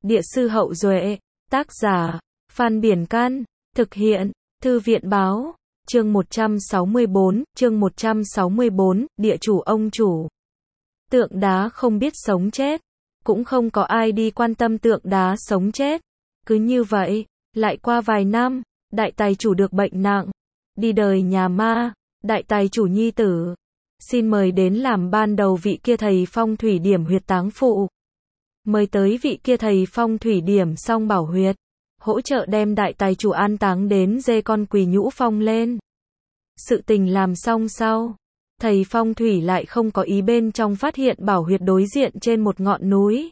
Địa sư Hậu Duệ, tác giả, Phan Biển Can, thực hiện, Thư viện Báo, chương 164, địa chủ ông chủ. Tượng đá không biết sống chết, cũng không có ai đi quan tâm tượng đá sống chết. Cứ như vậy, lại qua vài năm, đại tài chủ được bệnh nặng, đi đời nhà ma, đại tài chủ nhi tử. Xin mời đến làm ban đầu vị kia thầy phong thủy điểm huyệt táng phụ. Mời tới vị kia thầy phong thủy điểm xong bảo huyệt, hỗ trợ đem đại tài chủ an táng đến dê con quỳ nhũ phong lên. Sự tình làm xong sau, thầy phong thủy lại không có ý bên trong phát hiện bảo huyệt đối diện trên một ngọn núi.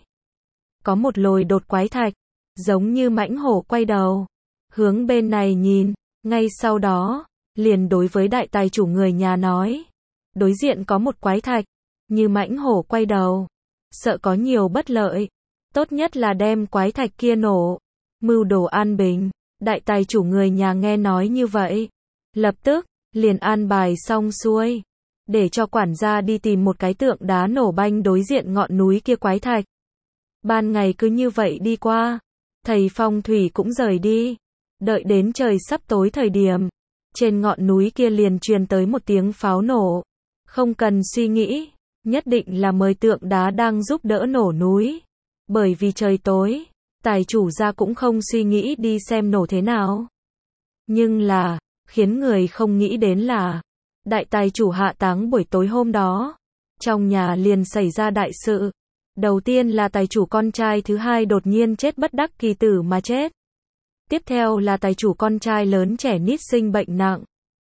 Có một lồi đột quái thạch, giống như mãnh hổ quay đầu, hướng bên này nhìn, ngay sau đó, liền đối với đại tài chủ người nhà nói. Đối diện có một quái thạch, như mãnh hổ quay đầu, sợ có nhiều bất lợi, tốt nhất là đem quái thạch kia nổ, mưu đồ an bình. Đại tài chủ người nhà nghe nói như vậy, lập tức, liền an bài xong xuôi, để cho quản gia đi tìm một cái tượng đá nổ banh đối diện ngọn núi kia quái thạch. Ban ngày cứ như vậy đi qua, thầy phong thủy cũng rời đi, đợi đến trời sắp tối thời điểm, trên ngọn núi kia liền truyền tới một tiếng pháo nổ. Không cần suy nghĩ, nhất định là mời tượng đá đang giúp đỡ nổ núi. Bởi vì trời tối, tài chủ gia cũng không suy nghĩ đi xem nổ thế nào. Nhưng là, khiến người không nghĩ đến là, đại tài chủ hạ táng buổi tối hôm đó, trong nhà liền xảy ra đại sự. Đầu tiên là tài chủ con trai thứ hai đột nhiên chết bất đắc kỳ tử mà chết. Tiếp theo là tài chủ con trai lớn trẻ nít sinh bệnh nặng.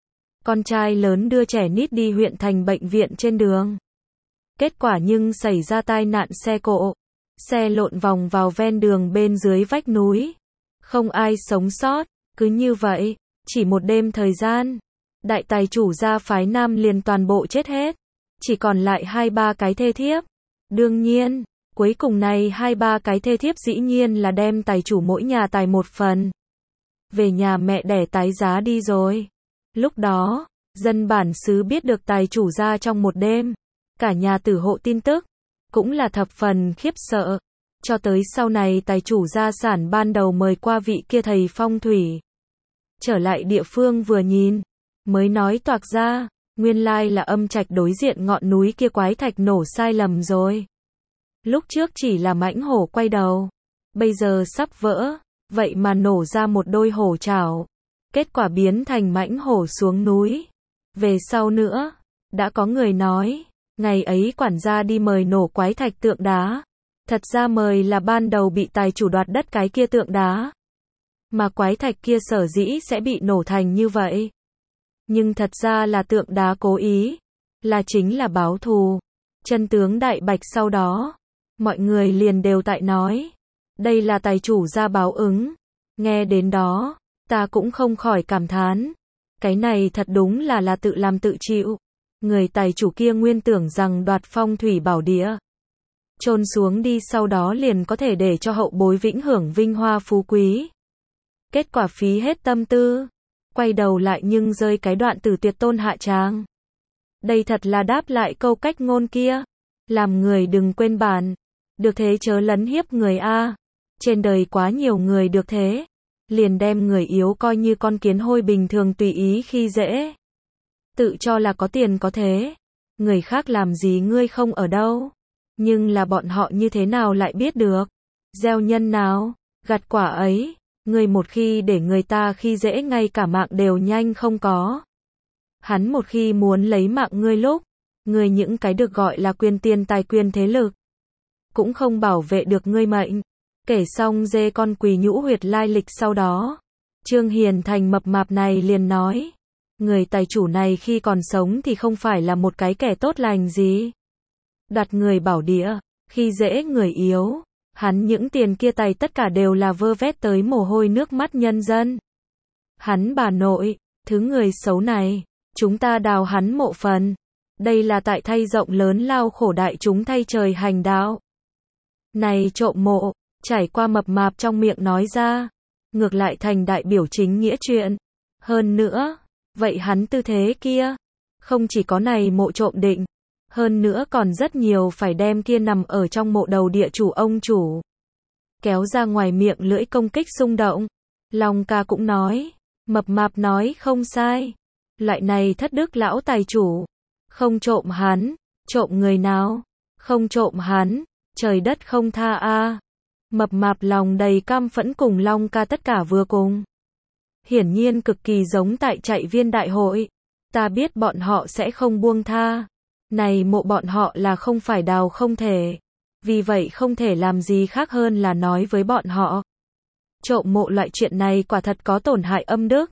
Con trai lớn đưa trẻ nít đi huyện thành bệnh viện trên đường. Kết quả nhưng xảy ra tai nạn xe cộ. Xe lộn vòng vào ven đường bên dưới vách núi. Không ai sống sót. Cứ như vậy, chỉ một đêm thời gian, đại tài chủ gia phái nam liền toàn bộ chết hết. Chỉ còn lại 2-3 cái thê thiếp. Đương nhiên, cuối cùng này 2-3 cái thê thiếp dĩ nhiên là đem tài chủ mỗi nhà tài một phần. Về nhà mẹ đẻ tái giá đi rồi. Lúc đó, dân bản xứ biết được tài chủ gia trong một đêm, cả nhà tử hộ tin tức, cũng là thập phần khiếp sợ. Cho tới sau này tài chủ gia sản ban đầu mời qua vị kia thầy phong thủy. Trở lại địa phương vừa nhìn, mới nói toạc ra, nguyên lai là âm trạch đối diện ngọn núi kia quái thạch nổ sai lầm rồi. Lúc trước chỉ là mãnh hổ quay đầu, bây giờ sắp vỡ, vậy mà nổ ra một đôi hổ chảo. Kết quả biến thành mãnh hổ xuống núi. Về sau nữa, đã có người nói, ngày ấy quản gia đi mời nổ quái thạch tượng đá. Thật ra mời là ban đầu bị tài chủ đoạt đất cái kia tượng đá. Mà quái thạch kia sở dĩ sẽ bị nổ thành như vậy. Nhưng thật ra là tượng đá cố ý, là chính là báo thù. Chân tướng đại bạch sau đó, mọi người liền đều tại nói, đây là tài chủ gia báo ứng. Nghe đến đó, ta cũng không khỏi cảm thán, cái này thật đúng là tự làm tự chịu. Người tài chủ kia nguyên tưởng rằng đoạt phong thủy bảo địa, chôn xuống đi sau đó liền có thể để cho hậu bối vĩnh hưởng vinh hoa phú quý. Kết quả phí hết tâm tư, quay đầu lại nhưng rơi cái đoạn tử tuyệt tôn hạ tràng. Đây thật là đáp lại câu cách ngôn kia, làm người đừng quên bản, được thế chớ lấn hiếp người a. Trên đời quá nhiều người được thế, liền đem người yếu coi như con kiến hôi bình thường tùy ý khi dễ. Tự cho là có tiền có thế, người khác làm gì ngươi không ở đâu. Nhưng là bọn họ như thế nào lại biết được, gieo nhân nào, gặt quả ấy. Ngươi một khi để người ta khi dễ ngay cả mạng đều nhanh không có. Hắn một khi muốn lấy mạng ngươi lúc, ngươi những cái được gọi là quyền tiền tài quyền thế lực, cũng không bảo vệ được ngươi mệnh. Kể xong dê con quỳ nhũ huyệt lai lịch sau đó, Trương Hiền Thành mập mạp này liền nói, người tài chủ này khi còn sống thì không phải là một cái kẻ tốt lành gì. Đoạt người bảo địa, khi dễ người yếu, hắn những tiền kia tài tất cả đều là vơ vét tới mồ hôi nước mắt nhân dân. Hắn bà nội, thứ người xấu này, chúng ta đào hắn mộ phần. Đây là tại thay rộng lớn lao khổ đại chúng thay trời hành đạo. Này trộm mộ, trải qua mập mạp trong miệng nói ra, ngược lại thành đại biểu chính nghĩa chuyện. Hơn nữa, vậy hắn tư thế kia, không chỉ có này mộ trộm định, hơn nữa còn rất nhiều phải đem kia nằm ở trong mộ đầu địa chủ ông chủ. kéo ra ngoài miệng lưỡi công kích xung động. Long ca cũng nói, mập mạp nói không sai. Loại này thất đức lão tài chủ. Không trộm hắn, trộm người nào? Không trộm hắn, trời đất không tha a. Mập mạp lòng đầy căm phẫn cùng Long ca tất cả vừa cùng. Hiển nhiên cực kỳ giống tại chạy viên đại hội. Ta biết bọn họ sẽ không buông tha. Này mộ bọn họ là không phải đào không thể. Vì vậy không thể làm gì khác hơn là nói với bọn họ. Trộm mộ loại chuyện này quả thật có tổn hại âm đức.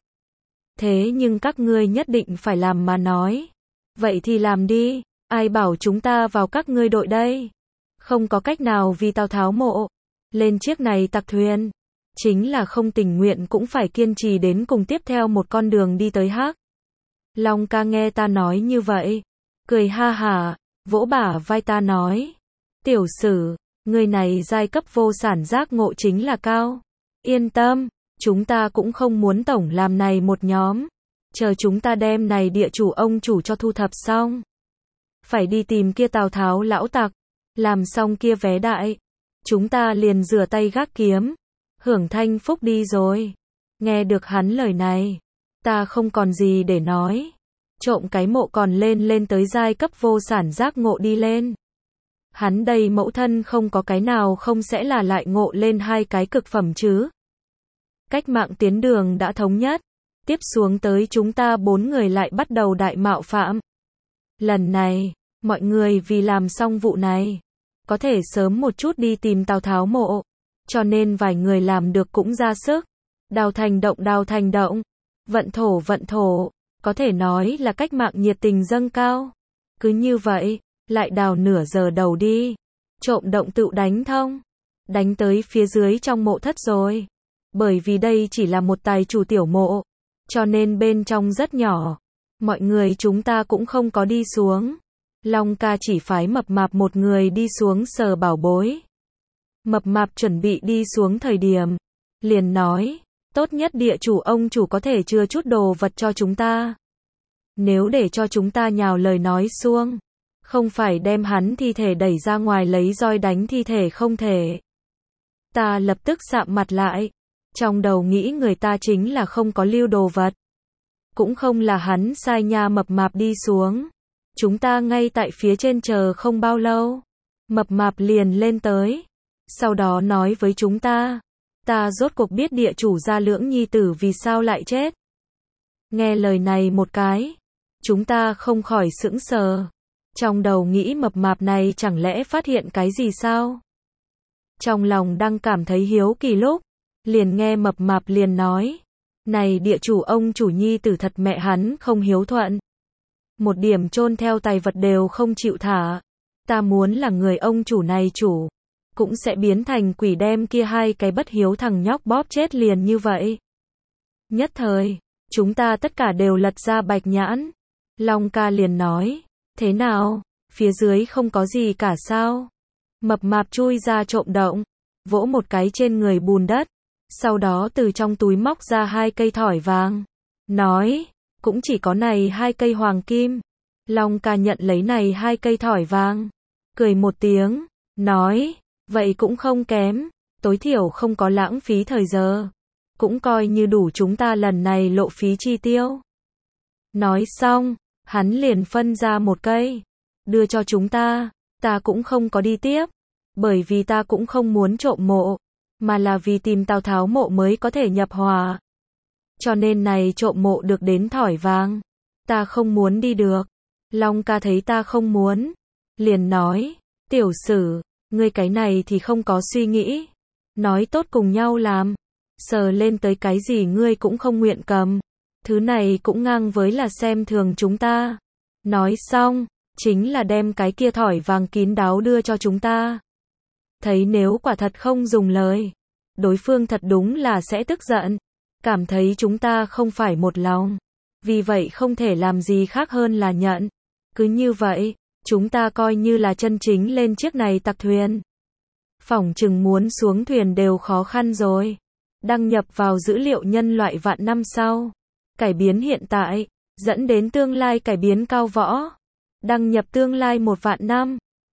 Thế nhưng các ngươi nhất định phải làm mà nói. Vậy thì làm đi, ai bảo chúng ta vào các ngươi đội đây. Không có cách nào vì Tào Tháo mộ. Lên chiếc này tặc thuyền. Chính là không tình nguyện cũng phải kiên trì đến cùng tiếp theo một con đường đi tới Hắc. Long ca nghe ta nói như vậy. Cười ha hả, vỗ bả vai ta nói. Tiểu sử, người này giai cấp vô sản giác ngộ chính là cao. Yên tâm, chúng ta cũng không muốn tổng làm này một nhóm. Chờ chúng ta đem này địa chủ ông chủ cho thu thập xong. Phải đi tìm kia Tào Tháo lão tặc. Làm xong kia vé đại. Chúng ta liền rửa tay gác kiếm. Hưởng thanh phúc đi rồi. Nghe được hắn lời này. Ta không còn gì để nói. Trộm cái mộ còn lên tới giai cấp vô sản giác ngộ đi lên. Hắn đây mẫu thân không có cái nào không sẽ là lại ngộ lên hai cái cực phẩm chứ. Cách mạng tiến đường đã thống nhất. Tiếp xuống tới chúng ta 4 người lại bắt đầu đại mạo phạm. Lần này, mọi người vì làm xong vụ này, có thể sớm một chút đi tìm Tào Tháo mộ. Cho nên vài người làm được cũng ra sức. Đào thành động. Vận thổ. Có thể nói là cách mạng nhiệt tình dâng cao. Cứ như vậy, lại đào nửa giờ đầu đi. Trộm động tự đánh thông. Đánh tới phía dưới trong mộ thất rồi. Bởi vì đây chỉ là một tài chủ tiểu mộ. Cho nên bên trong rất nhỏ. Mọi người chúng ta cũng không có đi xuống. Long ca chỉ phái mập mạp một người đi xuống sờ bảo bối. Mập mạp chuẩn bị đi xuống thời điểm. Liền nói, tốt nhất địa chủ ông chủ có thể chừa chút đồ vật cho chúng ta. Nếu để cho chúng ta nhào lời nói xuông. Không phải đem hắn thi thể đẩy ra ngoài lấy roi đánh thi thể không thể. Ta lập tức sạm mặt lại. Trong đầu nghĩ người ta chính là không có lưu đồ vật. Cũng không là hắn sai nha mập mạp đi xuống. Chúng ta ngay tại phía trên chờ không bao lâu. Mập mạp liền lên tới. Sau đó nói với chúng ta. Ta rốt cuộc biết địa chủ gia lưỡng nhi tử vì sao lại chết. Nghe lời này một cái. Chúng ta không khỏi sững sờ. Trong đầu nghĩ mập mạp này chẳng lẽ phát hiện cái gì sao? Trong lòng đang cảm thấy hiếu kỳ lúc. Liền nghe mập mạp liền nói. Này địa chủ ông chủ nhi tử thật mẹ hắn không hiếu thuận. Một điểm chôn theo tài vật đều không chịu thả. Ta muốn là người ông chủ này chủ. Cũng sẽ biến thành quỷ đem kia hai cái bất hiếu thằng nhóc bóp chết liền như vậy. Nhất thời, chúng ta tất cả đều lật ra bạch nhãn. Long ca liền nói. Thế nào, phía dưới không có gì cả sao? Mập mạp chui ra trộm động. Vỗ một cái trên người bùn đất. Sau đó từ trong túi móc ra 2 cây thỏi vàng. Nói, cũng chỉ có này 2 cây hoàng kim. Long ca nhận lấy này 2 cây thỏi vàng. Cười một tiếng. Nói, vậy cũng không kém. Tối thiểu không có lãng phí thời giờ. Cũng coi như đủ chúng ta lần này lộ phí chi tiêu. Nói xong, hắn liền phân ra 1 cây. Đưa cho chúng ta. Ta cũng không có đi tiếp. Bởi vì ta cũng không muốn trộm mộ. Mà là vì tìm Tào Tháo mộ mới có thể nhập hòa. Cho nên này trộm mộ được đến thỏi vàng. Ta không muốn đi được. Long ca thấy ta không muốn. Liền nói, tiểu sử, ngươi cái này thì không có suy nghĩ. Nói tốt cùng nhau làm. Sờ lên tới cái gì ngươi cũng không nguyện cầm. Thứ này cũng ngang với là xem thường chúng ta. Nói xong, chính là đem cái kia thỏi vàng kín đáo đưa cho chúng ta. Thấy nếu quả thật không dùng lời, đối phương thật đúng là sẽ tức giận, cảm thấy chúng ta không phải một lòng. Vì vậy không thể làm gì khác hơn là nhận. Cứ như vậy, chúng ta coi như là chân chính lên chiếc này tặc thuyền. Phỏng chừng muốn xuống thuyền đều khó khăn rồi. Đăng nhập vào dữ liệu nhân loại vạn năm sau. Cải biến hiện tại, dẫn đến tương lai cải biến cao võ. Đăng nhập tương lai 1 vạn năm.